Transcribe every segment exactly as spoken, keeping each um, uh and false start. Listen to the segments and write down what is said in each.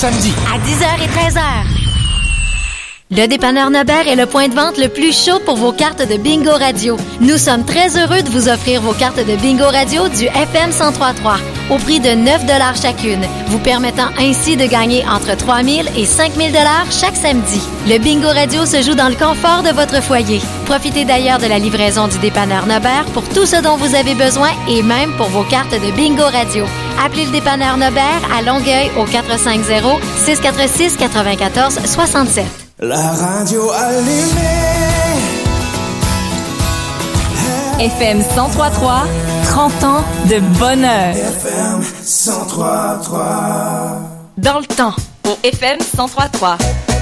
samedi. À dix heures et treize heures. Le dépanneur Nobert est le point de vente le plus chaud pour vos cartes de Bingo Radio. Nous sommes très heureux de vous offrir vos cartes de Bingo Radio du F M cent trois virgule trois au prix de neuf dollars chacune, vous permettant ainsi de gagner entre trois mille et cinq mille dollars chaque samedi. Le Bingo Radio se joue dans le confort de votre foyer. Profitez d'ailleurs de la livraison du dépanneur Nobert pour tout ce dont vous avez besoin et même pour vos cartes de Bingo Radio. Appelez le dépanneur Nobert à Longueuil au quatre cinq zéro, six quatre six, neuf quatre six sept. La radio allumée. F M cent trois virgule trois, trente ans de bonheur. F M cent trois virgule trois. Dans le temps, au F M cent trois virgule trois.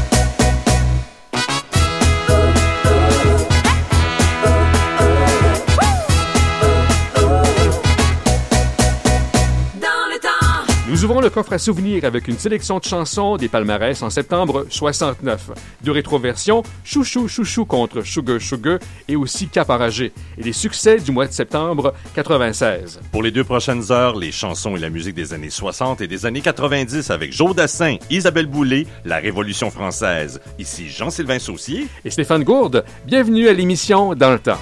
Nous ouvrons le coffre à souvenirs avec une sélection de chansons des palmarès en septembre soixante-neuf. Deux rétroversions, Chouchou Chouchou contre Sugar Sugar et aussi Cap enragé. Et les succès du mois de septembre quatre-vingt-seize. Pour les deux prochaines heures, les chansons et la musique des années soixante et des années quatre-vingt-dix avec Joe Dassin, Isabelle Boulay, La Révolution française. Ici Jean-Sylvain Saucier et Stéphane Gourde. Bienvenue à l'émission Dans le temps.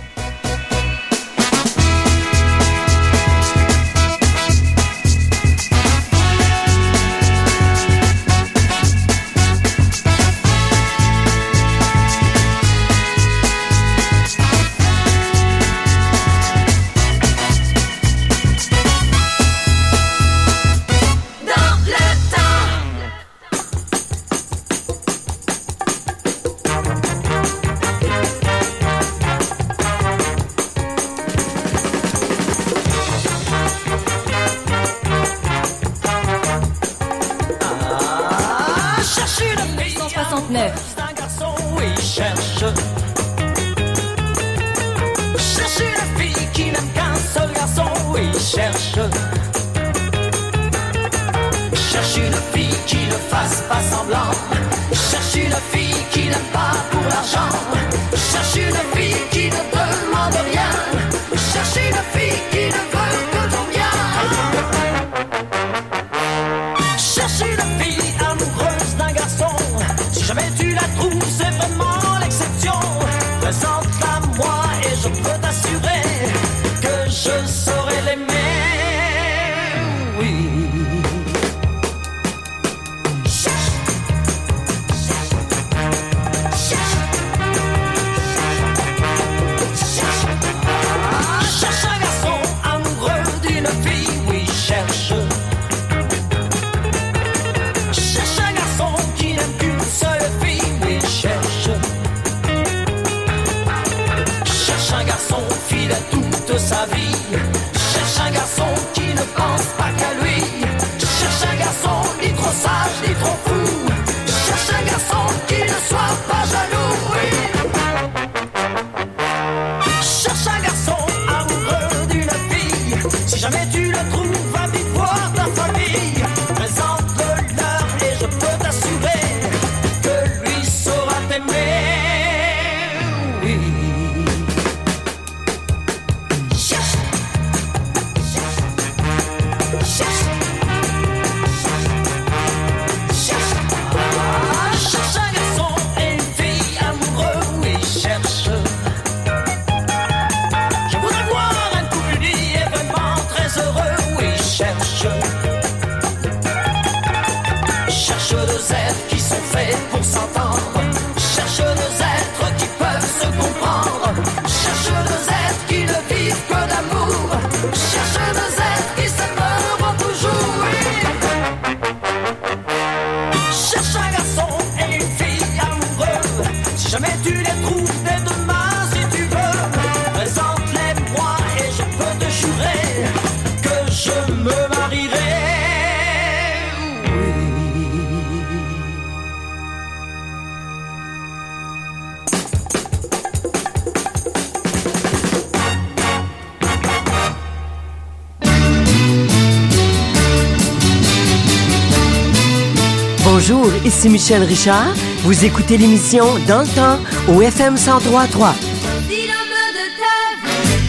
Bonjour, ici Michel Richard. Vous écoutez l'émission Dans le temps au F M cent trois virgule trois. Si l'homme de ta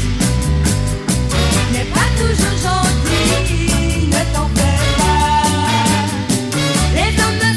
vie n'est pas toujours gentil, ne t'en fais pas. Les hommes de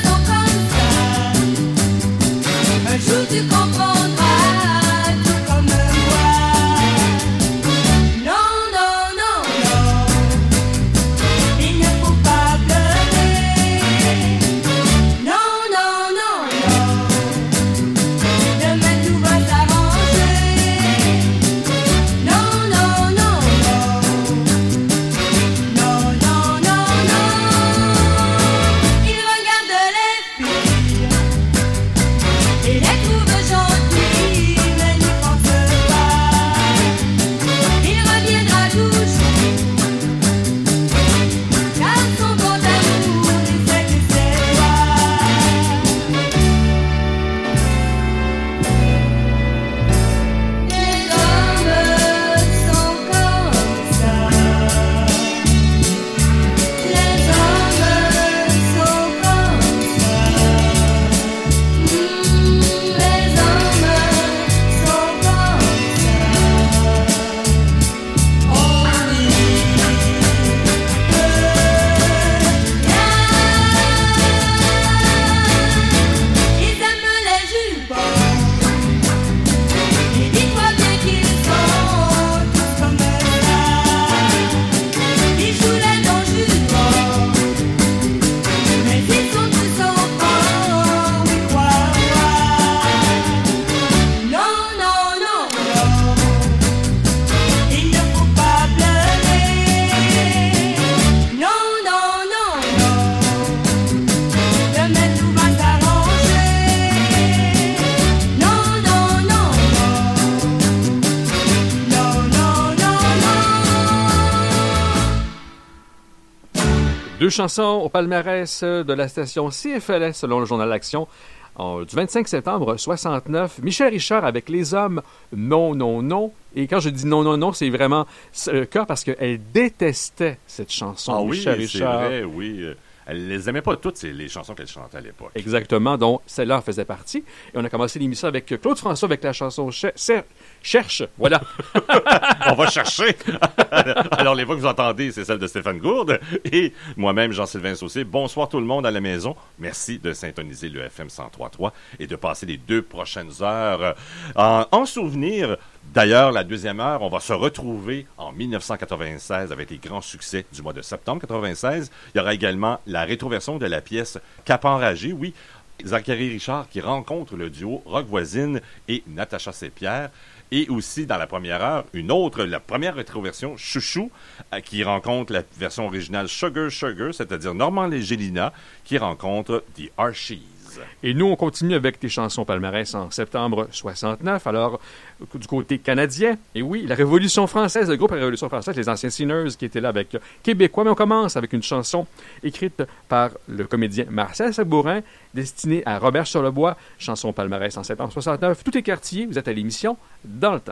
Deux chansons au palmarès de la station C F L S selon le journal L'Action. En, du vingt-cinq septembre soixante-neuf, Michel Richard avec Les Hommes, non, non, non. Et quand je dis non, non, non, c'est vraiment le cas parce qu'elle détestait cette chanson. Ah Michel oui, c'est Richard. vrai, oui. Elle les aimait pas toutes, les chansons qu'elle chantait à l'époque. Exactement, donc celle-là en faisait partie. Et on a commencé l'émission avec Claude François avec la chanson Cher- Cher- Cherche. Voilà. On va chercher. Alors, les voix que vous entendez, c'est celle de Stéphane Gourde et moi-même, Jean-Sylvain Saucier. Bonsoir tout le monde à la maison. Merci de syntoniser le F M cent trois point trois et de passer les deux prochaines heures en, en souvenir. D'ailleurs, la deuxième heure, on va se retrouver en dix-neuf cent quatre-vingt-seize avec les grands succès du mois de septembre quatre-vingt-seize. Il y aura également la rétroversion de la pièce Cap enragé, oui, Zachary Richard qui rencontre le duo Rock Voisine et Natacha Saint-Pierre. Et aussi, dans la première heure, une autre, la première rétroversion, Chouchou, euh, qui rencontre la version originale Sugar Sugar, c'est-à-dire Normand Gélina, qui rencontre The Archies. Et nous, on continue avec des chansons palmarès en septembre soixante-neuf. Alors, du côté canadien, et oui, la Révolution française, le groupe La Révolution française, les anciens Sinners qui étaient là avec Québécois. Mais on commence avec une chanson écrite par le comédien Marcel Sabourin, destinée à Robert Charlebois, chanson palmarès en septembre soixante-neuf. Tout est quartier, vous êtes à l'émission Dans le temps.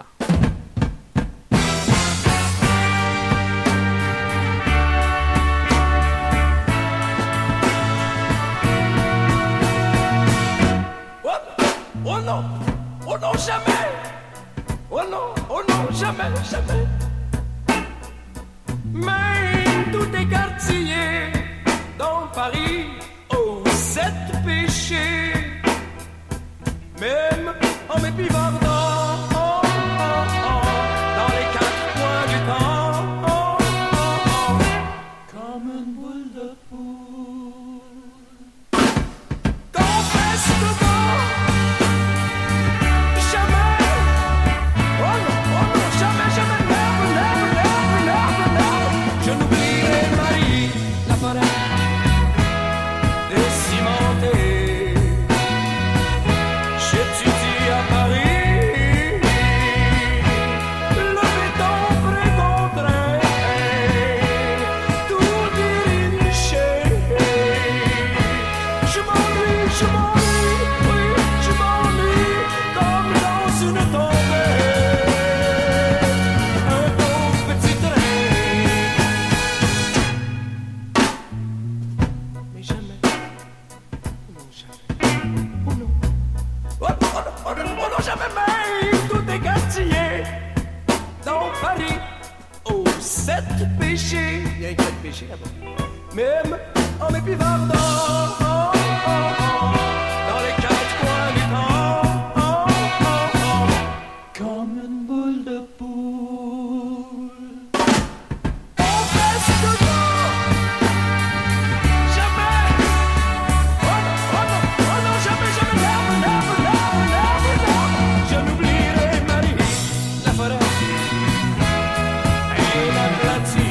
Oh non, oh non, jamais. Oh non, oh non, jamais, jamais. Mais tout est quartier dans Paris aux sept péchés. Même en m'épivardant oh, oh, oh, dans les quatre coins du temps oh, oh, oh, comme une boule de poule. Confesse dedans. Même en m'épivardant oh, oh, oh, dans les quatre coins du temps oh, oh, oh, comme une boule de poule. Confesse dedans. Jamais. Oh non, oh non, oh non, jamais, jamais, never, never, never, never, never. Je n'oublierai Marie, la forêt et la platine.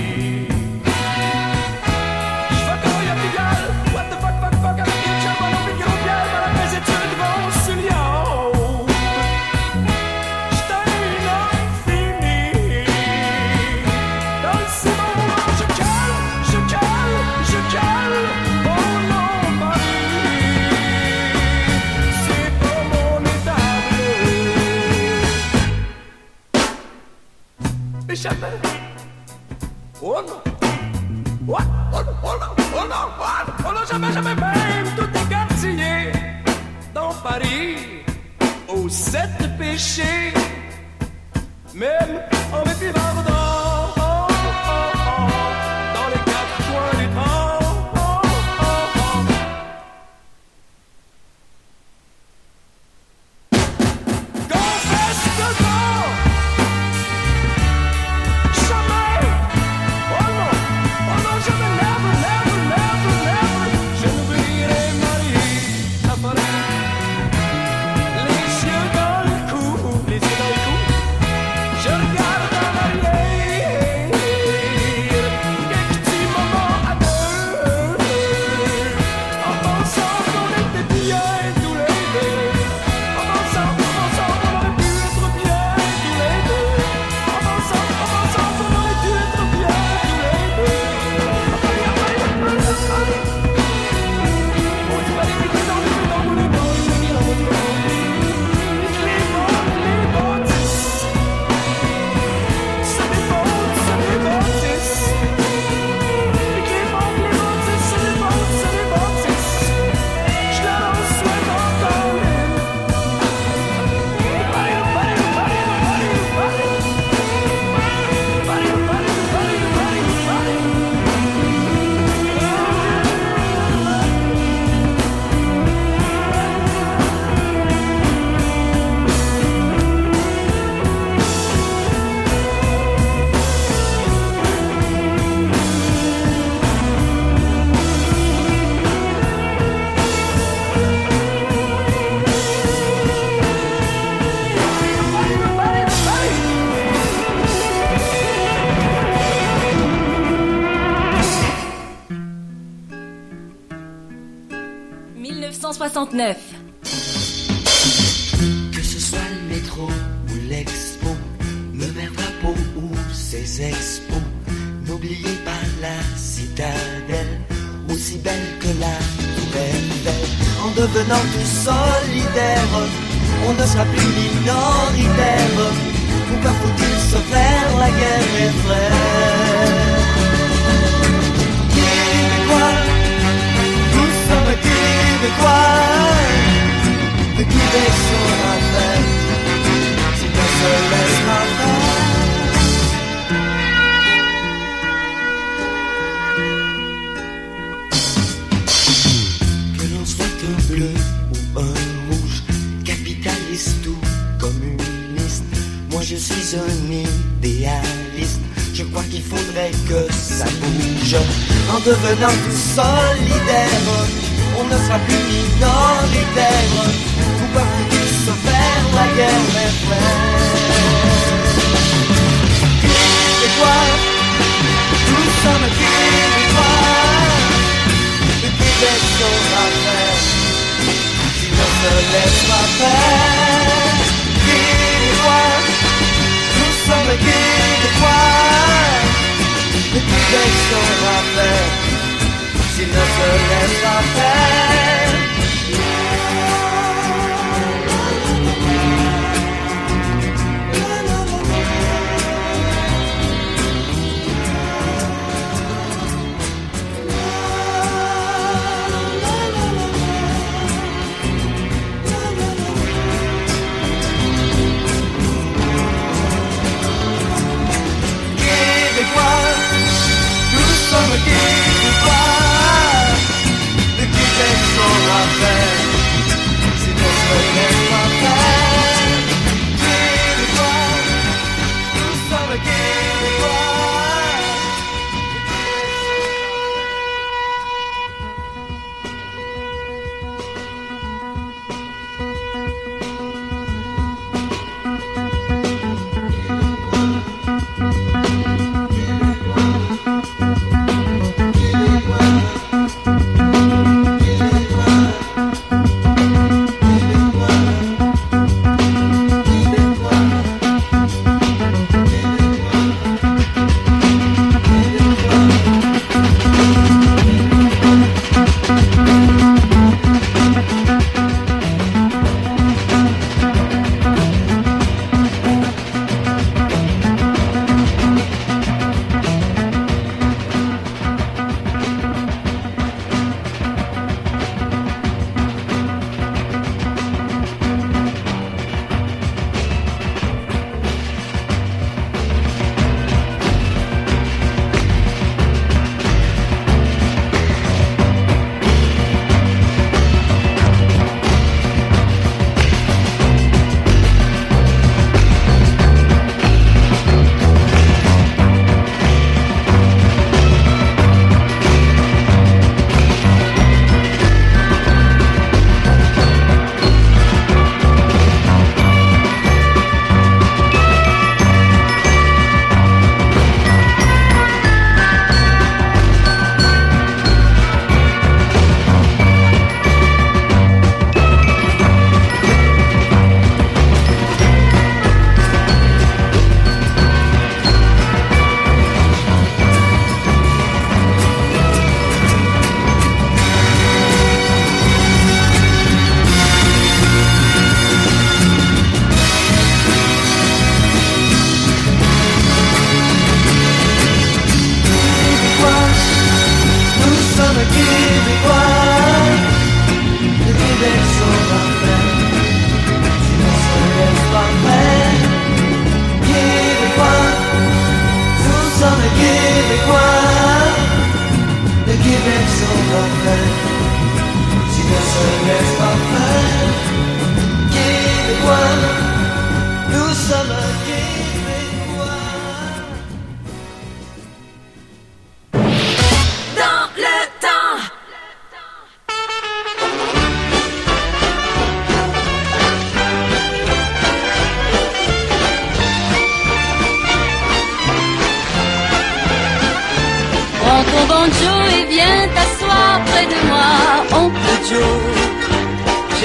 Jamais. Oh non. Oh, oh, oh non, oh non, oh non, oh non, jamais, jamais, même tout est quartier dans Paris aux sept péchés, même en m'épivardant oh, oh, oh, dans les quatre coins du temps oh, oh, oh. Confesse dedans. Les dix-neuf cent soixante-neuf. Que ce soit le métro ou l'expo, le vert drapeau ou ses expos, n'oubliez pas la citadelle, aussi belle que la tour Eiffel. En devenant tous solidaires, on ne sera plus minoritaire. Pourquoi faut-il se faire la guerre, mes frères? Québécois, nous sommes Québécois. De Québec sera fait, si on se laissera faire. Que l'on soit un bleu ou un rouge, capitaliste ou communiste, moi je suis un idéaliste. Je crois qu'il faudrait que ça bouge. En devenant tout solidaire, on ne sera plus minoritaire. Pourquoi faut-il se faire la guerre, mes frères? Québécois, nous sommes Québécois. Le Québec saura faire, s'il ne se laisse pas faire. Québécois, nous sommes Québécois. Le Québec saura faire, s'il ne se laisse pas faire. Prends ton banjo et viens t'asseoir près de moi, oncle Joe.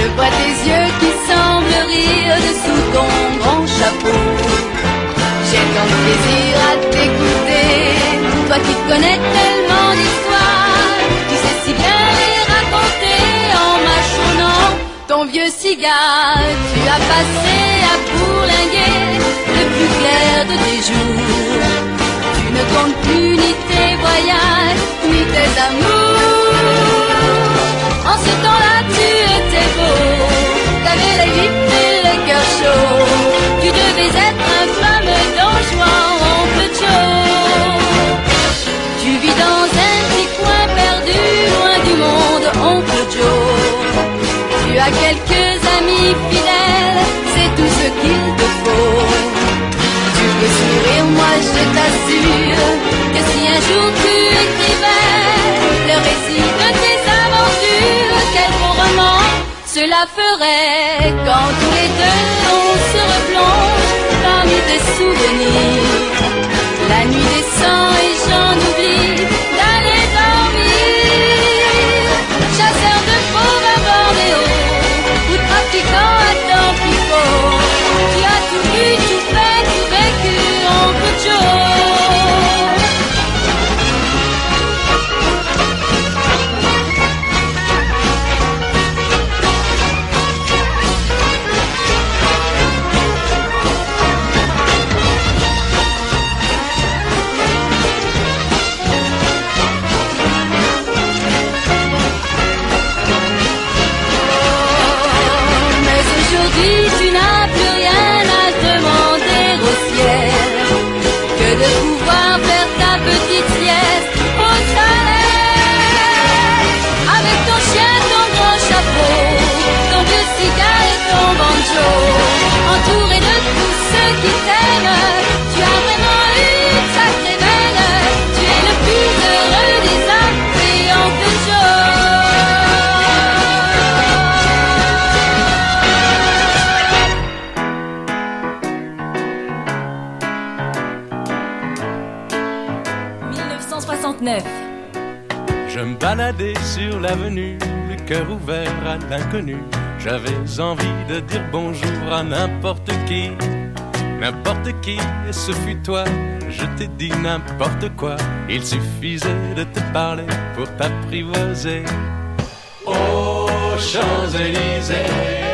Je vois tes yeux qui semblent rire dessous ton grand chapeau. J'ai tant de plaisir à t'écouter, toi qui connais tellement d'histoires, tu sais si bien les raconter en mâchonnant ton vieux cigare. Tu as passé à bourlinguer le plus clair de tes jours. Tu ne comptes plus ni tes voyages, ni tes amours. En ce temps-là, tu étais beau, t'avais la vie et le cœur chaud. Tu devais être un fameux Don Juan, oncle Joe. Tu vis dans un petit coin perdu, loin du monde, oncle Joe. Tu as quelques amis fidèles, c'est tout ce qu'il te faut. Tu peux sourire, moi je t'assure que si un jour tu écrivais le récit de tes aventures, quel bon roman cela ferait quand tous les deux on se replonge parmi tes souvenirs. La nuit descend et j'en oublie d'aller dormir. Chasseur de fauves à Bornéo ou trafiquant à Tampico, tu as tout vu, tout fait, tout vécu, oncle Joe. Tu n'as plus rien à demander au ciel que de pouvoir faire ta petite sieste au chalet. Avec ton chien, ton grand chapeau, ton vieux cigare et ton banjo, entouré de tous ceux qui t'aiment, tu as vraiment une sacrée belle. Tu es le plus heureux des hommes et oncle Joe. Je me baladais sur l'avenue, le cœur ouvert à l'inconnu. J'avais envie de dire bonjour à n'importe qui, n'importe qui, et ce fut toi. Je t'ai dit n'importe quoi, il suffisait de te parler pour t'apprivoiser. Aux Champs-Élysées,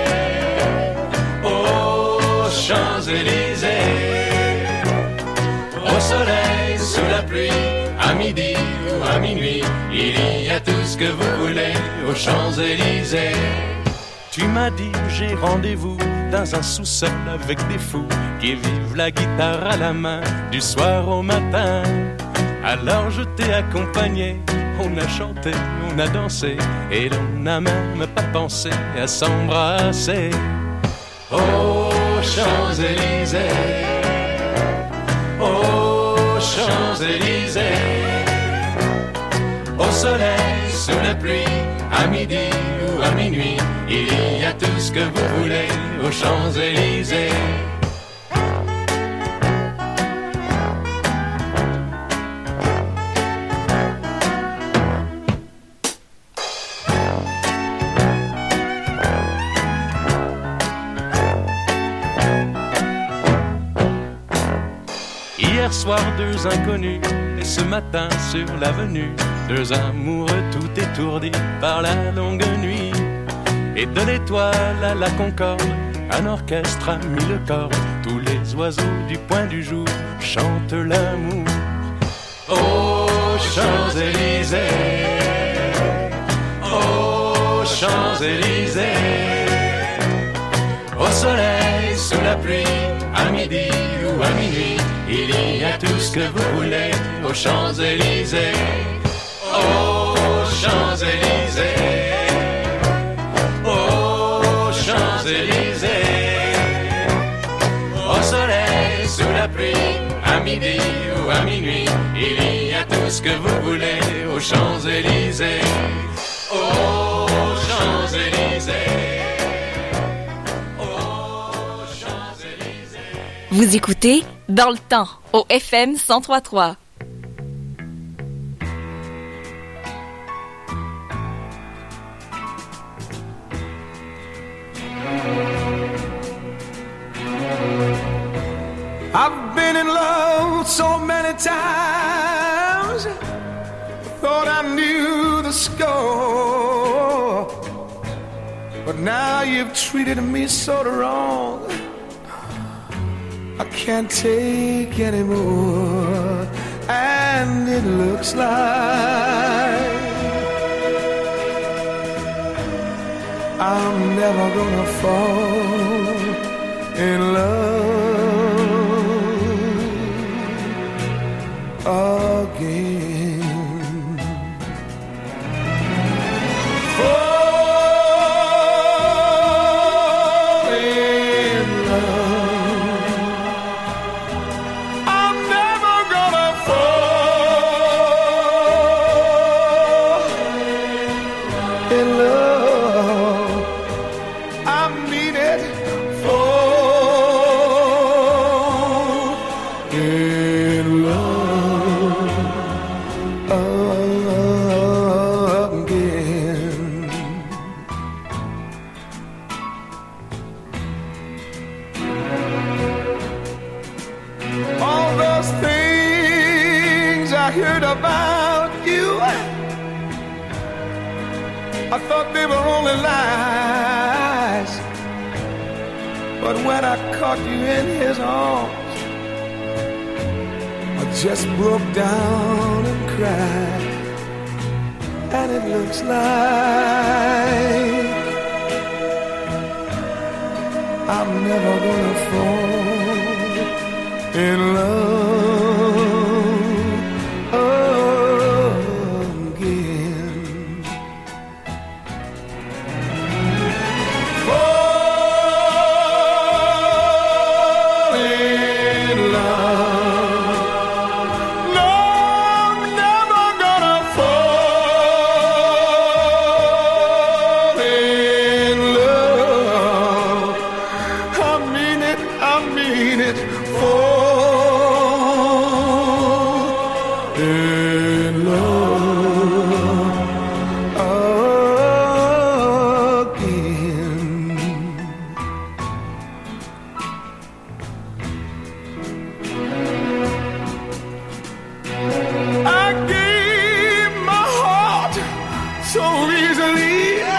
aux Champs-Élysées, au soleil, sous la pluie, à midi ou à minuit, il y a tout ce que vous voulez aux Champs-Élysées. Tu m'as dit j'ai rendez-vous dans un sous-sol avec des fous qui vivent la guitare à la main du soir au matin. Alors je t'ai accompagné, on a chanté, on a dansé et l'on n'a même pas pensé à s'embrasser. Aux Champs-Élysées, aux Champs-Élysées, au soleil, sous la pluie, à midi ou à minuit, il y a tout ce que vous voulez aux Champs-Élysées. Hier soir, deux inconnus, et ce matin sur l'avenue, deux amoureux tout étourdis par la longue nuit. Et de l'étoile à la Concorde, un orchestre a mis le corps. Tous les oiseaux du point du jour chantent l'amour. Aux Champs-Élysées, aux Champs-Élysées, au soleil, sous la pluie, à midi ou à minuit, il y a tout ce que vous voulez aux Champs-Élysées. Aux Champs-Élysées, aux Champs-Élysées, au soleil, sous la pluie, à midi ou à minuit, il y a tout ce que vous voulez aux Champs-Élysées. Aux Champs-Élysées, aux Champs-Élysées. Vous écoutez Dans le temps au F M cent trois virgule trois. But now you've treated me so wrong, I can't take anymore. And it looks like I'm never gonna fall in love again. Fall in love. I'm never gonna fall in love. I mean it. Fall in love again. All those things I heard about you, I thought they were only lies. But when I caught you in his arms, I just broke down and cried. And it looks like I'm never gonna fall in love again. Fall in love. No, I'm never gonna fall in love. I mean it, I mean it. Fall in love again. I gave my heart so easily,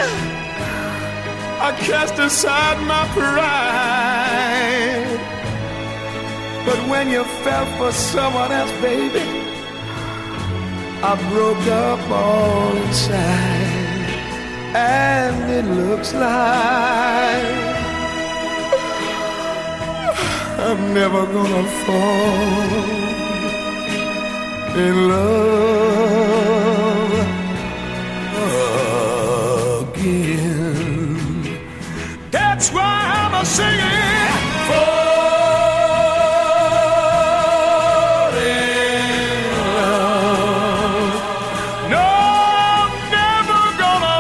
I cast aside my pride. But when you fell for someone else, baby, I broke up all inside. And it looks like I'm never gonna fall in love again. That's why I'm a singing. Fall in love. No, I'm never gonna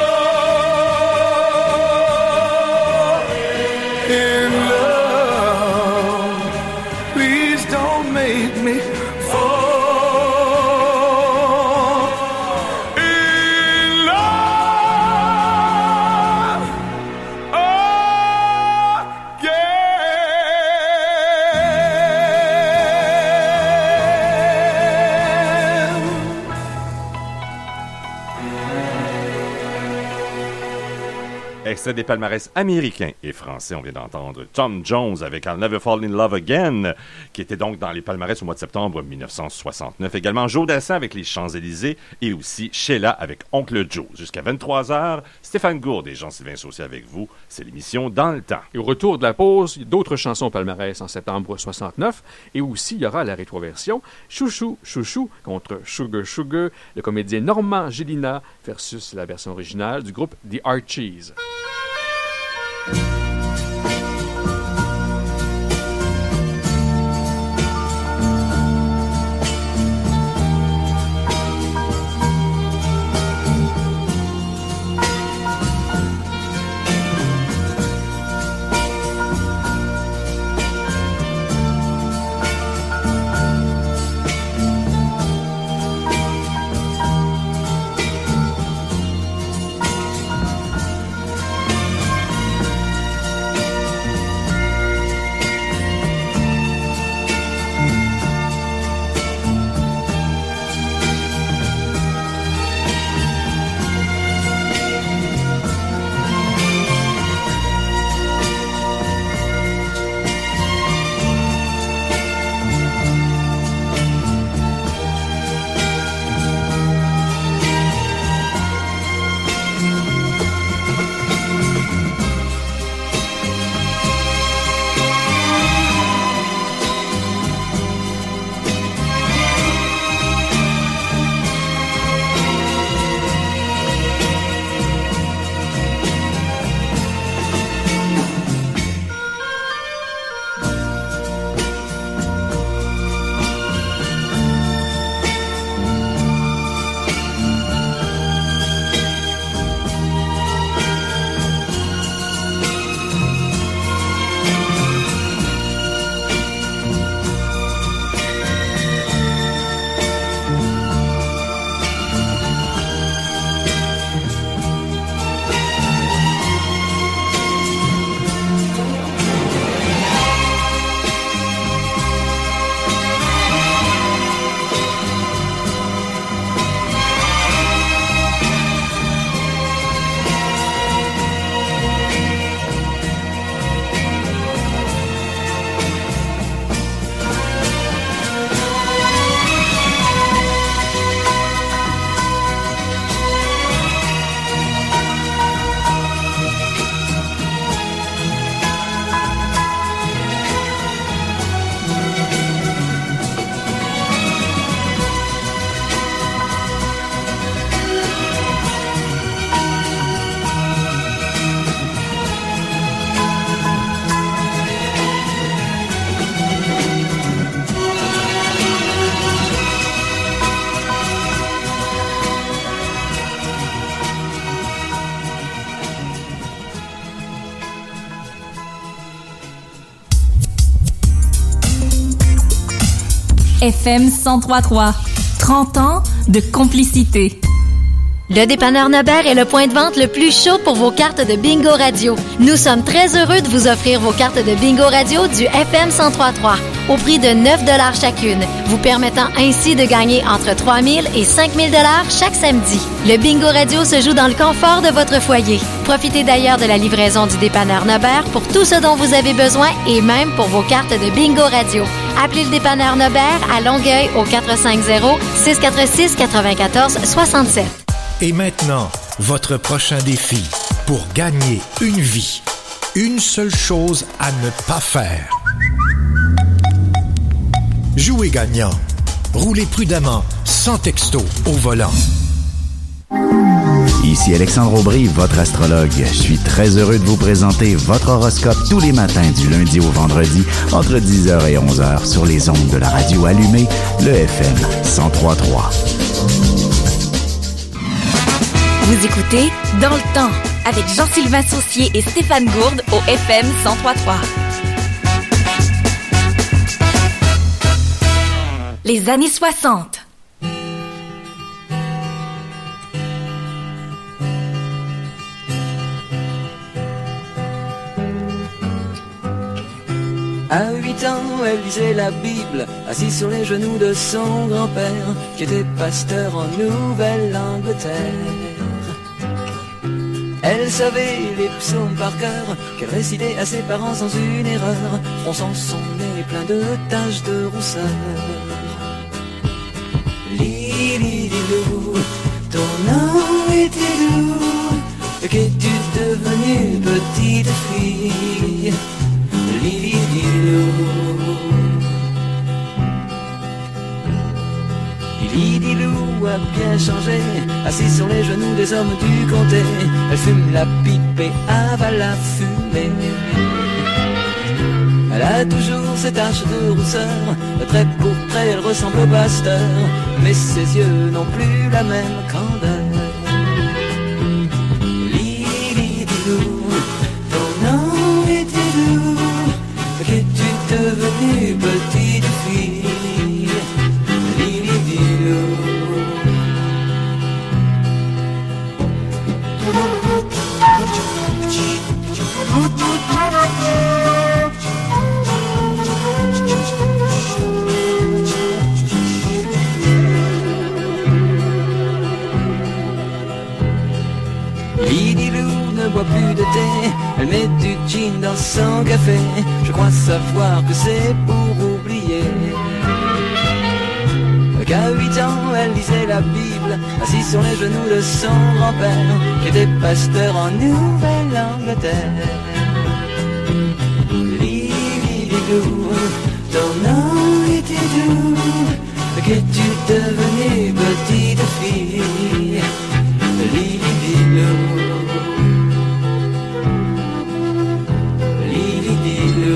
fall in love. Please don't make me fall in love again. Extrait des palmarès américains et français, on vient d'entendre Tom Jones avec I'll Never Fall in Love Again, qui était donc dans les palmarès au mois de septembre dix-neuf cent soixante-neuf. Également Joe Dassin avec Les Champs-Élysées et aussi Sheila avec Oncle Joe. Jusqu'à vingt-trois heures, Stéphane Gourde et Jean-Sylvain Saucier avec vous. C'est l'émission Dans le temps. Et au retour de la pause, il y a d'autres chansons au palmarès en septembre soixante-neuf. Et aussi, il y aura la rétroversion Chouchou Chouchou contre Sugar Sugar, le comédien Normand Gélina versus la version originale du groupe The Archies. F M cent trois point trois. trente ans de complicité. Le dépanneur Nobert est le point de vente le plus chaud pour vos cartes de Bingo Radio. Nous sommes très heureux de vous offrir vos cartes de Bingo Radio du F M cent trois point trois au prix de neuf dollars chacune, vous permettant ainsi de gagner entre trois mille et cinq mille dollars chaque samedi. Le Bingo Radio se joue dans le confort de votre foyer. Profitez d'ailleurs de la livraison du dépanneur Nobert pour tout ce dont vous avez besoin et même pour vos cartes de Bingo Radio. Appelez le dépanneur Nobert à Longueuil au quatre cinq zéro, six quatre six, neuf quatre six sept. Et maintenant, votre prochain défi pour gagner une vie. Une seule chose à ne pas faire. Jouez gagnant. Roulez prudemment, sans texto, au volant. Ici Alexandre Aubry, votre astrologue. Je suis très heureux de vous présenter votre horoscope tous les matins du lundi au vendredi entre dix heures et onze heures sur les ondes de la radio allumée, le F M cent trois point trois. Vous écoutez Dans le temps avec Jean-Sylvain Saucier et Stéphane Gourde au F M cent trois point trois. Les années soixante. À huit ans, elle lisait la Bible, assise sur les genoux de son grand-père, qui était pasteur en Nouvelle-Angleterre. Elle savait les psaumes par cœur, qu'elle récitait à ses parents sans une erreur, fronçant son nez plein de taches de rousseur. Lili-lilou, ton nom était doux, qu'es-tu devenue petite fille? Lili-lilou. Lili-lilou a bien changé, assise sur les genoux des hommes du comté. Elle fume la pipe et avale la fumée. Elle a toujours ses taches de rousseur, le trait pour trait, elle ressemble au pasteur, mais ses yeux n'ont plus la même candeur. Lili-lilou, ton nom était doux, qu'es-tu devenue petite fille? Lili-lou ne boit plus de thé, elle met du gin dans son café. Je crois savoir que c'est pour oublier qu'à huit ans elle lisait la Bible, assise sur les genoux de son grand-père, qui était pasteur en Nouvelle-Angleterre. Lili-lilou, ton nom était doux, qu'es-tu devenue petite fille? Lili-lilou, Lili-lilou.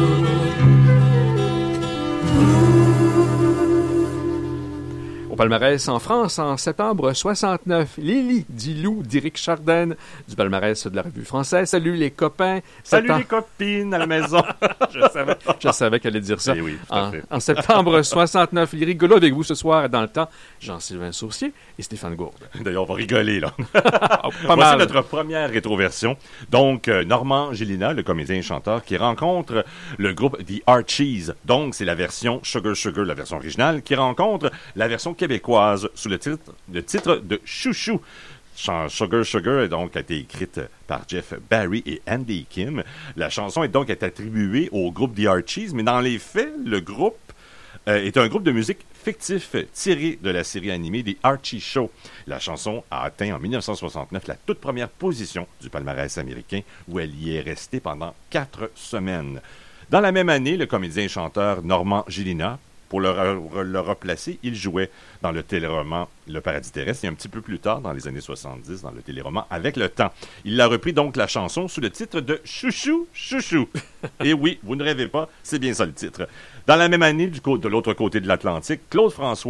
Au palmarès en France, en septembre soixante-neuf, Lili-Dilou d'Éric Chardin, du palmarès de la Revue française. Salut les copains. Salut Septem... les copines à la maison. je savais, je savais qu'elle allait dire ça. Oui, oui, tout à en, fait. en septembre soixante-neuf, les rigolos avec vous ce soir dans le temps, Jean-Sylvain Saucier et Stéphane Gourde. D'ailleurs, on va rigoler, là. Pas Voici mal. notre première rétroversion. Donc, euh, Normand Gélina, le comédien et chanteur, qui rencontre le groupe The Archies. Donc, c'est la version Sugar Sugar, la version originale, qui rencontre la version québécoise sous le titre, le titre de Chouchou. Sugar Sugar donc, a été écrite par Jeff Barry et Andy Kim. La chanson est donc est attribuée au groupe The Archies, mais dans les faits, le groupe euh, est un groupe de musique fictif tiré de la série animée The Archie Show. La chanson a atteint en dix-neuf cent soixante-neuf la toute première position du palmarès américain, où elle y est restée pendant quatre semaines. Dans la même année, le comédien et chanteur Normand Gélina, pour le, re- le replacer, il jouait dans le téléroman Le Paradis terrestre et un petit peu plus tard, dans les années soixante-dix, dans le téléroman Avec le temps. Il a repris donc la chanson sous le titre de Chouchou, Chouchou. Et oui, vous ne rêvez pas, c'est bien ça le titre. Dans la même année, du co- de l'autre côté de l'Atlantique, Claude François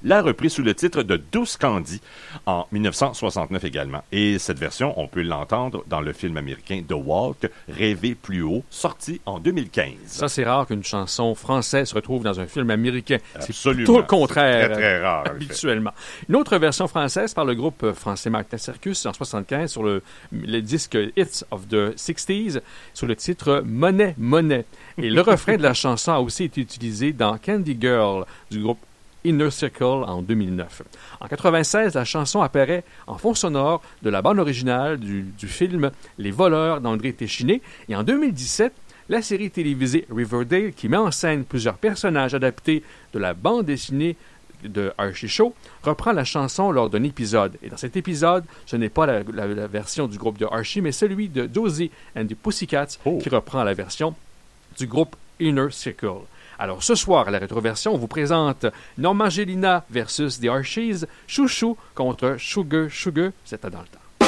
l'a repris sous le titre de Douce Candy en dix-neuf cent soixante-neuf également. Et cette version, on peut l'entendre dans le film américain The Walk, Rêver plus haut, sorti en deux mille quinze. Ça, c'est rare qu'une chanson française se retrouve dans un film américain. Absolument. C'est tout le contraire. C'est très, très rare. Habituellement. Une autre version française par le groupe français Martin Circus en soixante-quinze sur le, le disque Hits of the sixties sous le titre Monnaie, Monnaie. Et le refrain de la chanson a aussi été utilisé dans Candy Girl du groupe Inner Circle en deux mille neuf. En quatre-vingt-seize, la chanson apparaît en fond sonore de la bande originale du, du film Les Voleurs d'André Téchiné. Et en deux mille dix-sept, la série télévisée Riverdale, qui met en scène plusieurs personnages adaptés de la bande dessinée de Archie Show, reprend la chanson lors d'un épisode. Et dans cet épisode, ce n'est pas la, la, la version du groupe de Archie, mais celui de Dozy and the Pussycats oh. qui reprend la version du groupe Inner Circle. Alors ce soir, à la rétroversion, on vous présente Norma Angelina versus The Archies, Chouchou contre Sugar Sugar, c'était dans le temps.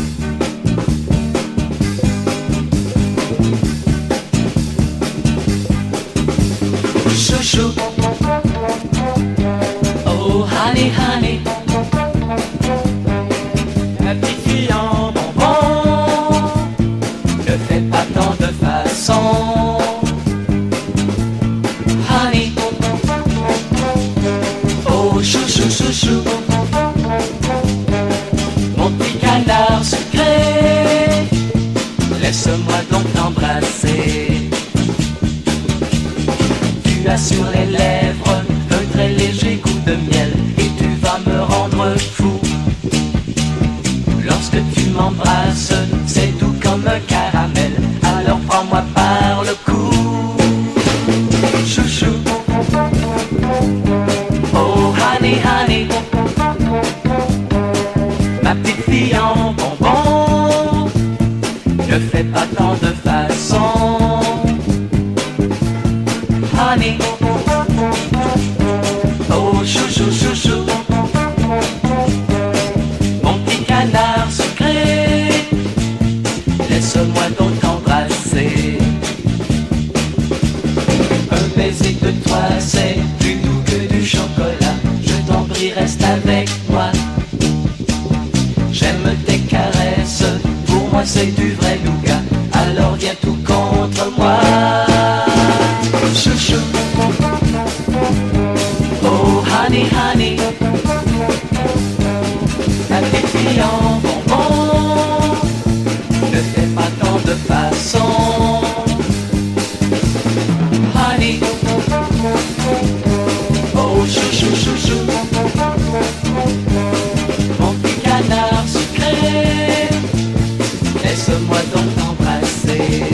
Chouchou, oh honey honey, ma petite fille en bonbon, ne fais pas tant de façons. Honey, oh chouchou chouchou, mon petit canard sucré, laisse-moi donc t'embrasser. Tu as sur les lèvres un très léger goût de miel et tu vas me rendre fou. Lorsque tu m'embrasses, c'est doux comme un caramel. Alors prends-moi par le cou. Chouchou, oh honey honey, ma petite fille en bonbon, ne fais pas tant de façons. Honey, oh chouchou chouchou, mon petit canard sucré, laisse-moi donc t'embrasser. Un baiser de toi c'est plus doux que du chocolat, je t'en prie reste avec moi. J'aime tes caresses, pour moi c'est du vrai nougat, alors viens tout contre moi. Chouchou, oh honey honey, ma petite fille en bonbon, ne fais pas tant de façons. Honey, oh chouchou chouchou, mon petit canard sucré, laisse-moi donc t'embrasser.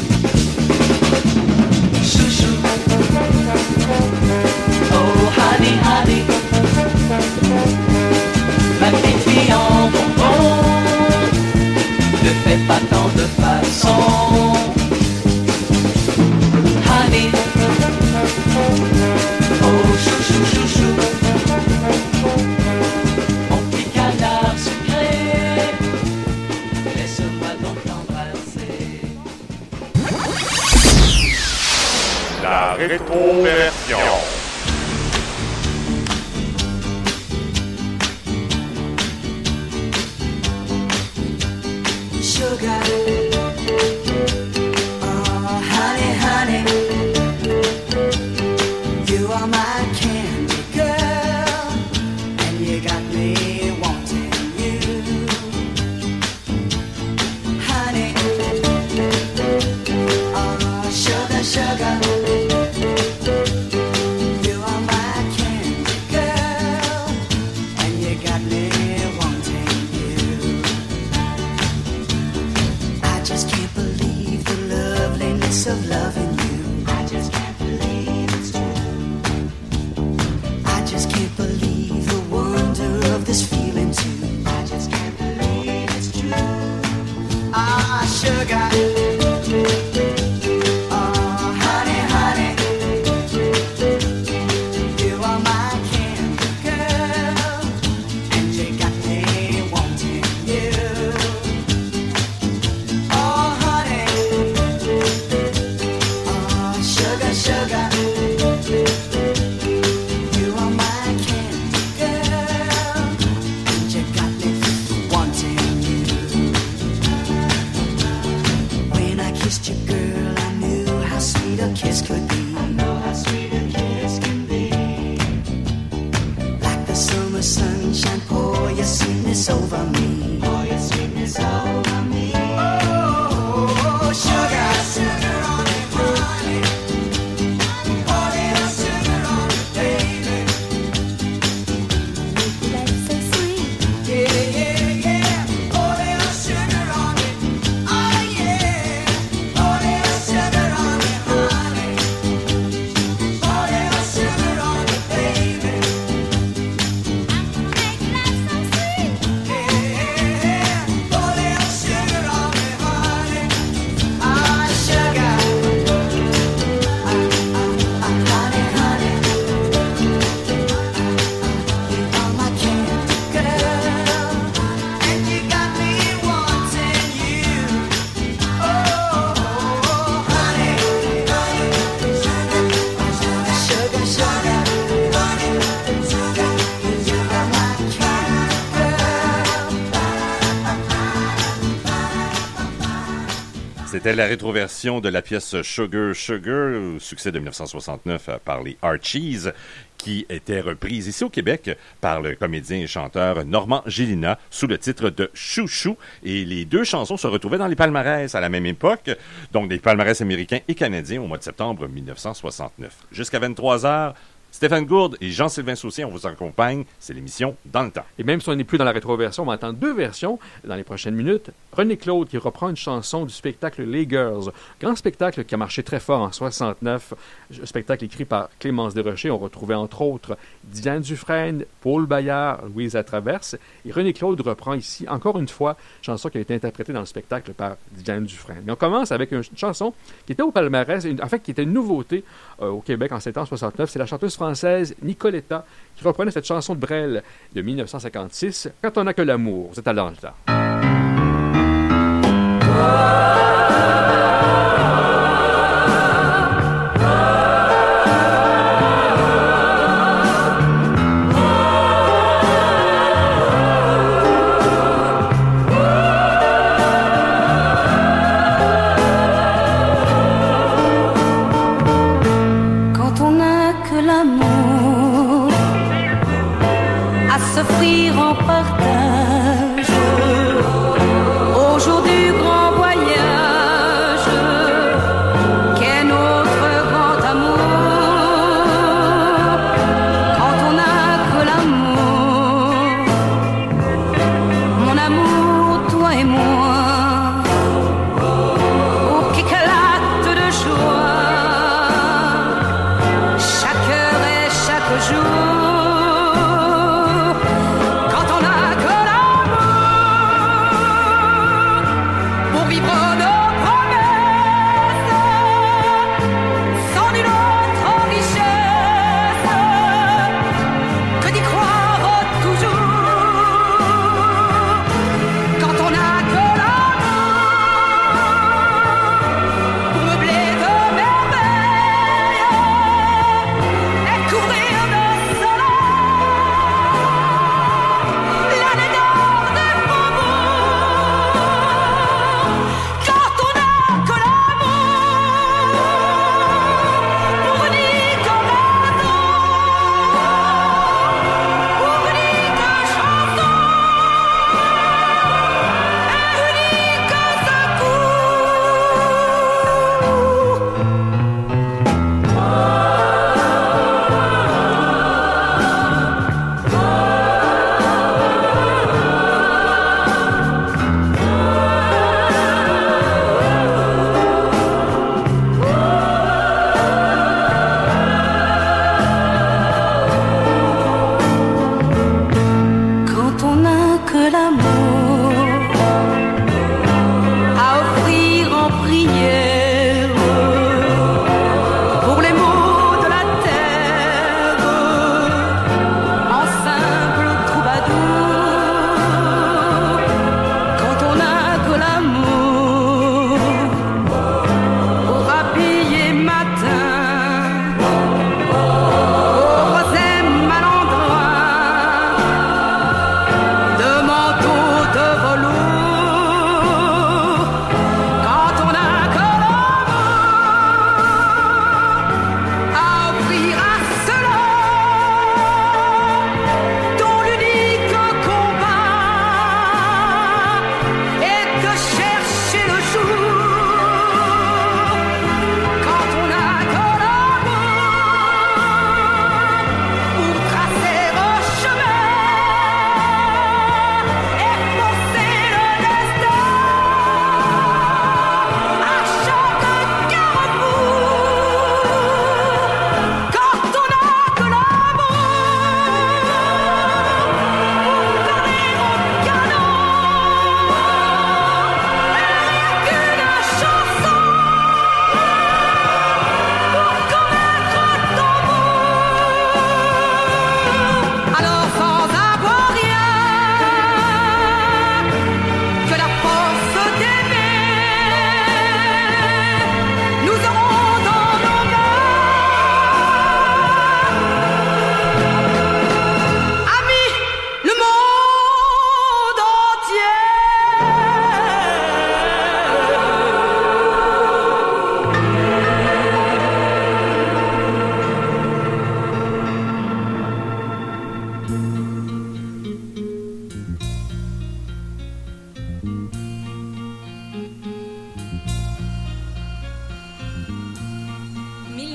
Chouchou, oh honey honey, ma petite fille en bonbon, ne fais pas tant de façons. Honey, oh chouchou chouchou, mon petit canard sucré, laisse-moi donc t'embrasser. La rétroversion. Sugar, oh honey honey, you are my candy girl, and you got me wanting you. Honey, oh sugar sugar, you are my candy girl, and you got me wanting you. I just can't believe the loveliness of loving you. I just can't believe it's true. I just can't believe the wonder of this feeling too. I just can't believe it's true. Ah, sugar. Oh, honey, honey. You are my candy girl, and you got me wanting you. Oh, honey, oh, sugar, sugar, you are my candy kissed you, girl, I knew how sweet a kiss could be. I know how sweet a kiss can be. Like the summer sunshine, pour your sweetness over me. Pour your sweetness over me. Oh, sugar, sugar on it, honey. Pour little sugar on it, baby. Make life so sweet. Yeah, yeah, yeah. Pour little sugar on it. Oh, yeah. Pour little sugar on it, honey. Pour little sugar on it, baby. Make life so sweet. Yeah, yeah. Pour little sugar on it, honey. Ah, sugar. Ah, ah, ah, honey, honey. You are my candy girl, and you got me wanting you. Oh, honey, honey, sugar, sugar, honey, sugar, you are my candy girl. C'était la rétroversion de la pièce Sugar Sugar, succès de dix-neuf cent soixante-neuf par les Archies, qui était reprise ici au Québec par le comédien et chanteur Normand Gélina sous le titre de Chouchou. Et les deux chansons se retrouvaient dans les palmarès à la même époque, donc des palmarès américains et canadiens au mois de septembre dix-neuf cent soixante-neuf. Jusqu'à vingt-trois heures, Stéphane Gourde et Jean-Sylvain Saucier, on vous accompagne. C'est l'émission Dans le temps. Et même si on n'est plus dans la rétroversion, on va entendre deux versions dans les prochaines minutes. René Claude qui reprend une chanson du spectacle Les Girls. Grand spectacle qui a marché très fort en soixante-neuf. Un spectacle écrit par Clémence Desrochers. On retrouvait entre autres Diane Dufresne, Paul Bayard, Louise Latraverse. Et René Claude reprend ici, encore une fois, une chanson qui a été interprétée dans le spectacle par Diane Dufresne. Mais on commence avec une chanson qui était au palmarès, une, en fait qui était une nouveauté euh, au Québec en septembre soixante-neuf. C'est la chanteuse française Nicoletta qui reprenait cette chanson de Brel de dix-neuf cent cinquante-six, Quand on n'a que l'amour. Vous êtes à dans le temps. Quand on n'a que l'amour à s'offrir en partage au jour du grand voyage.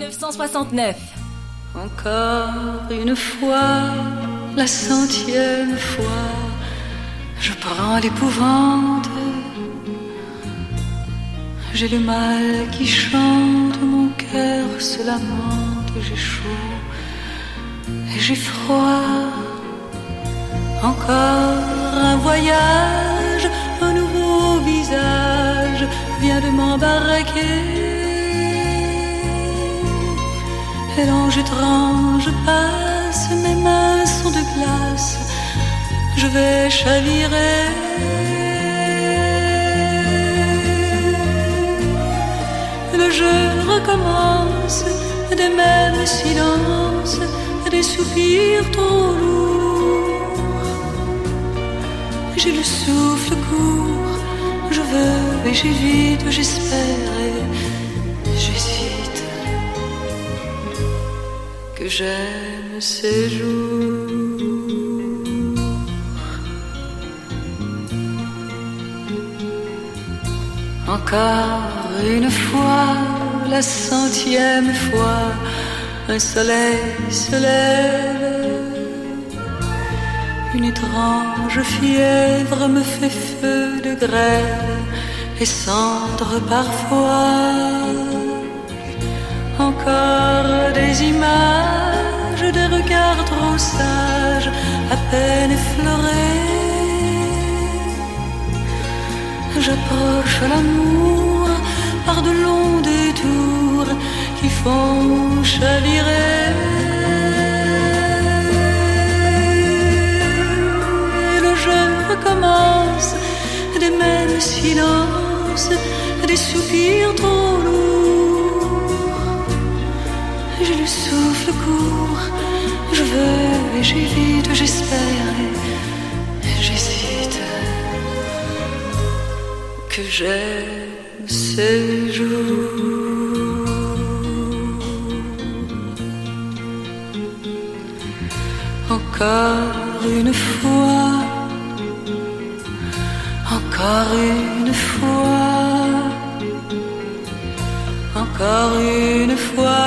dix-neuf cent soixante-neuf. Encore une fois, la centième fois, je prends l'épouvante. J'ai le mal qui chante, mon cœur se lamente, j'ai chaud et j'ai froid. Encore un voyage, un nouveau visage vient de m'embarquer. Et l'ange étrange passe, mes mains sont de glace, je vais chavirer. Le jeu recommence, des mêmes silences, des soupirs trop lourds. J'ai le souffle court, je veux et j'évite, j'espère et j'hésite. Que j'aime ces jours. Encore une fois, la centième fois, un soleil se lève. Une étrange fièvre me fait feu de grève et cendre parfois. Encore des images, des regards trop sages, à peine effleurés. J'approche l'amour par de longs détours qui font chavirer. Et le jeu recommence, des mêmes silences, des soupirs trop lourds. J'ai le souffle court, je veux et j'évite, j'espère et j'hésite. Que j'aime ces jours. Encore une fois, encore une fois, encore une fois.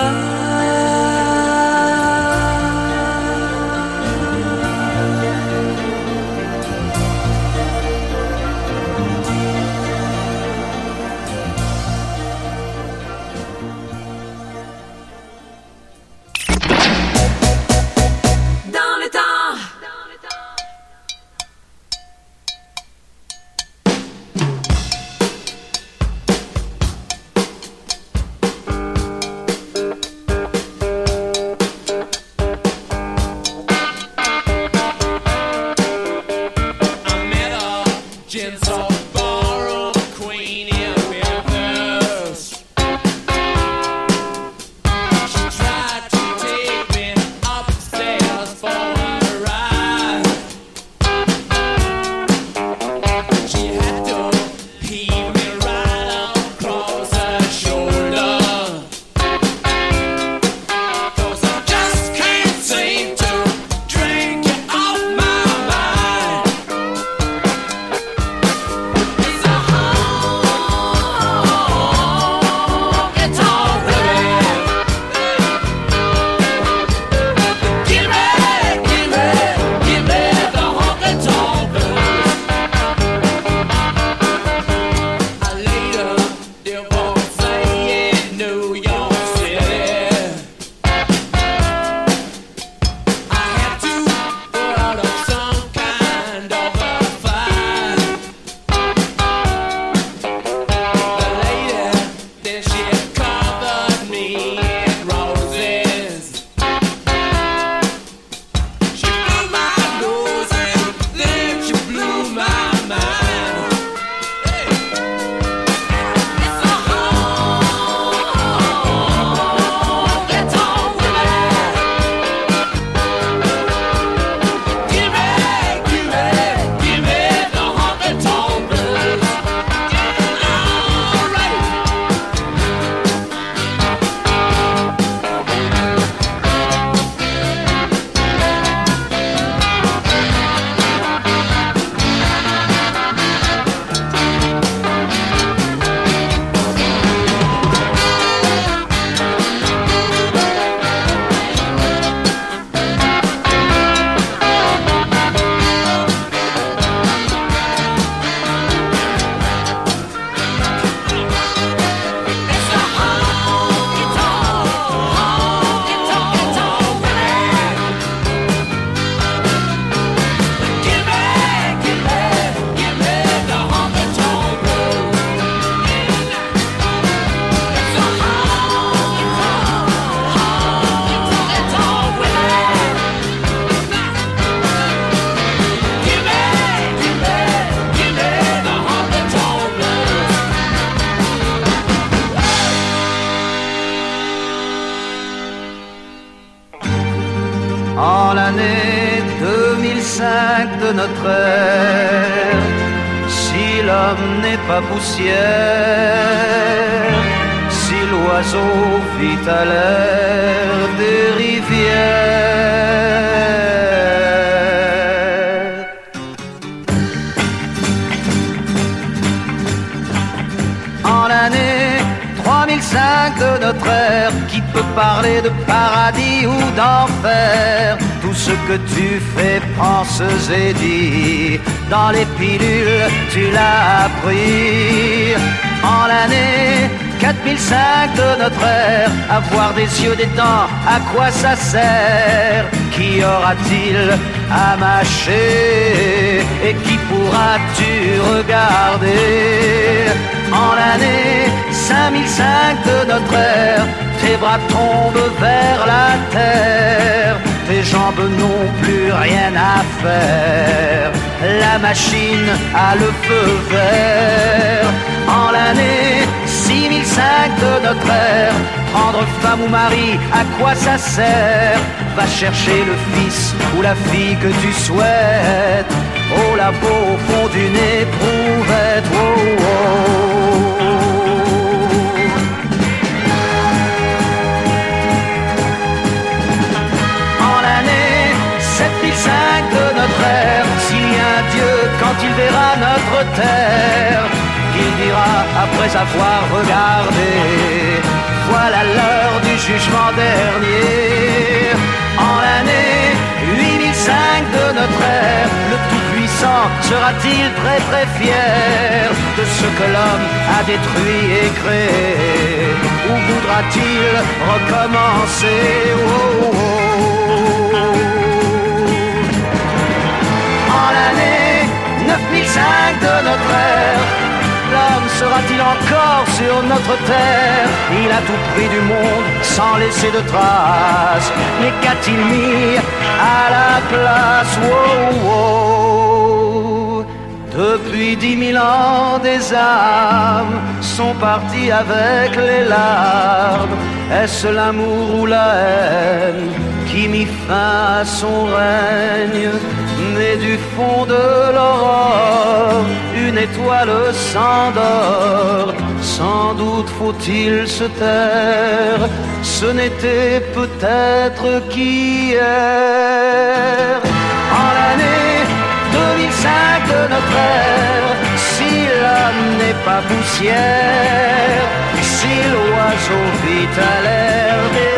de notre ère, si l'homme n'est pas poussière, si l'oiseau vit à l'air des rivières. En l'année trois mille cinq de notre ère, qui peut parler de paradis ou d'enfer? Tout ce que tu fais, penses et dis, dans les pilules tu l'as appris. En l'année quatre mille cinq de notre ère, avoir des yeux, des dents, à quoi ça sert? Qui aura-t-il à mâcher et qui pourras-tu regarder? En l'année cinq mille cinq de notre ère, tes bras tombent vers la terre, tes jambes n'ont plus rien à faire, la machine a le feu vert. En l'année six mille cinq de notre ère, prendre femme ou mari, à quoi ça sert? Va chercher le fils ou la fille que tu souhaites, au labo au fond d'une éprouvette. Oh, oh. En l'année sept mille cinq de notre ère, s'il y a un Dieu quand il verra notre terre, il dira après avoir regardé, voilà l'heure du jugement dernier. En l'année huit mille cinq de notre ère, le Tout-Puissant sera-t-il très très fier de ce que l'homme a détruit et créé, ou voudra-t-il recommencer? Oh, oh, oh. En l'année neuf mille cinq de notre ère, l'homme sera-t-il encore sur notre terre? Il a tout pris du monde sans laisser de traces, mais qu'a-t-il mis à la place? Wow, wow. Depuis dix mille ans, des âmes sont parties avec les larmes. Est-ce l'amour ou la haine qui mit fin à son règne? Mais du fond de l'aurore, une étoile s'endort. Sans doute faut-il se taire, ce n'était peut-être qu'hier. En l'année deux mille cinq de notre ère, si l'homme n'est pas poussière, si l'oiseau vit à l'air des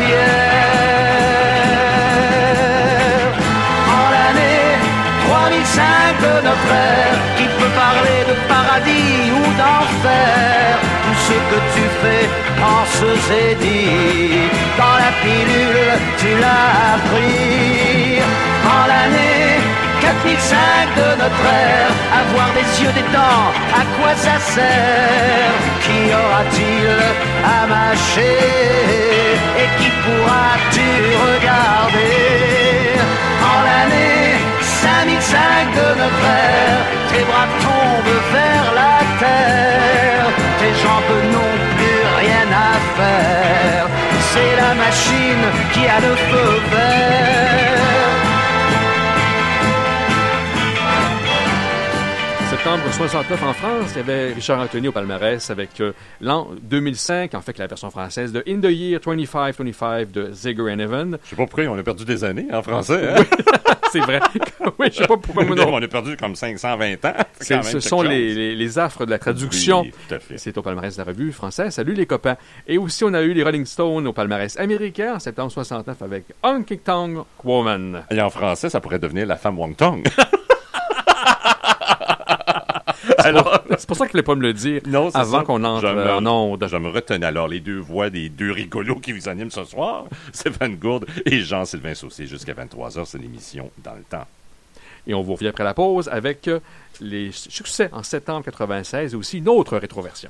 rivières. En l'année trois mille cinq de notre ère, qui peut parler de paradis ou d'enfer? Tout ce que tu fais, penses et dis, dans la pilule tu l'as appris. En l'année quatre mille cinq de notre ère, avoir des yeux, des dents, à quoi ça sert? Qui aura-t-il à mâcher et qui pourra-tu regarder? En l'année cinq mille cinq de notre ère, tes bras tombent vers la terre, tes jambes n'ont plus rien à faire, c'est la machine qui a le feu vert. Septembre soixante-neuf en France, il y avait Richard Anthony au palmarès avec euh, l'an deux mille cinq, en fait la version française de In the Year vingt-cinq vingt-cinq de Ziger and Evan. Je sais pas pourquoi on a perdu des années en français. Hein? Oui, c'est vrai. Oui, je sais pas pourquoi. Non, on a perdu comme cinq cent vingt ans. C'est, ce sont les, les, les affres de la traduction. Oui, tout à fait. C'est au palmarès de la revue française. Salut les copains. Et aussi, on a eu les Rolling Stones au palmarès américain en septembre soixante-neuf avec Honky Tonk Woman. Et en français, ça pourrait devenir La Femme Wong Tong. Alors, c'est pour ça qu'il ne voulait pas me le dire non, avant ça. Qu'on entre me, en onde. Je me retenais. Alors, les deux voix des deux rigolos qui vous animent ce soir, Stéphane Gourde et Jean-Sylvain Saucier. Jusqu'à vingt-trois heures, c'est l'émission Dans le temps. Et on vous revient après la pause avec les succès en septembre quatre-vingt-seize et aussi une autre rétroversion.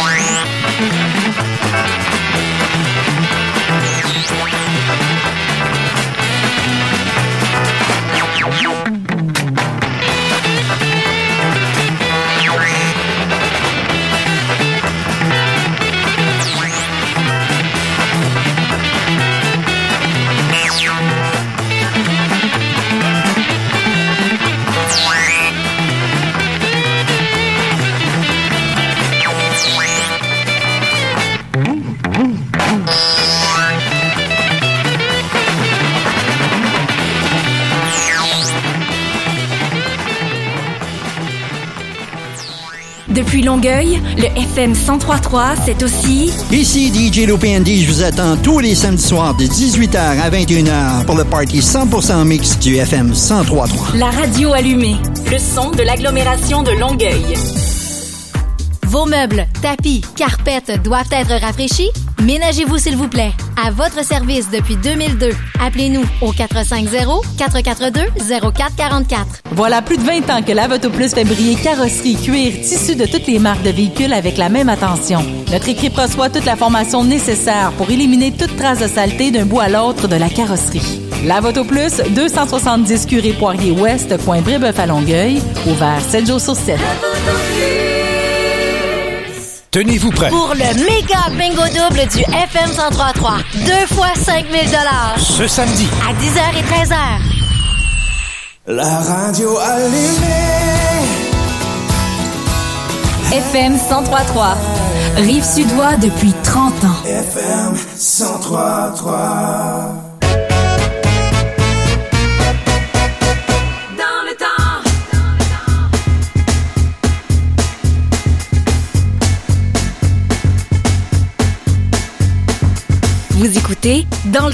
Depuis Longueuil, le F M cent trois trois, c'est aussi... Ici D J Loupé Andy, je vous attends tous les samedis soirs de dix-huit heures à vingt et une heures pour le party cent pour cent mix du F M cent trois trois. La radio allumée, le son de l'agglomération de Longueuil. Vos meubles, tapis, carpettes doivent être rafraîchis? Ménagez-vous s'il vous plaît. À votre service depuis deux mille deux. Appelez-nous au quatre cinq zéro, quatre quatre deux, zéro quatre quatre quatre. Voilà plus de vingt ans que Lavotoplus fait briller carrosserie, cuir, tissu de toutes les marques de véhicules avec la même attention. Notre équipe reçoit toute la formation nécessaire pour éliminer toute trace de saleté d'un bout à l'autre de la carrosserie. Lavotoplus, deux cent soixante-dix Curé Poirier Ouest, coin Brébeuf à Longueuil, ouvert sept jours sur sept. Tenez-vous prêts. Pour le méga bingo double du F M cent trois trois. Deux fois cinq mille dollars. Ce samedi. À dix heures et treize heures. La radio allumée. F M cent trois trois. Rive-Sud-Ouest depuis trente ans. F M cent trois trois. Vous écoutez Dans le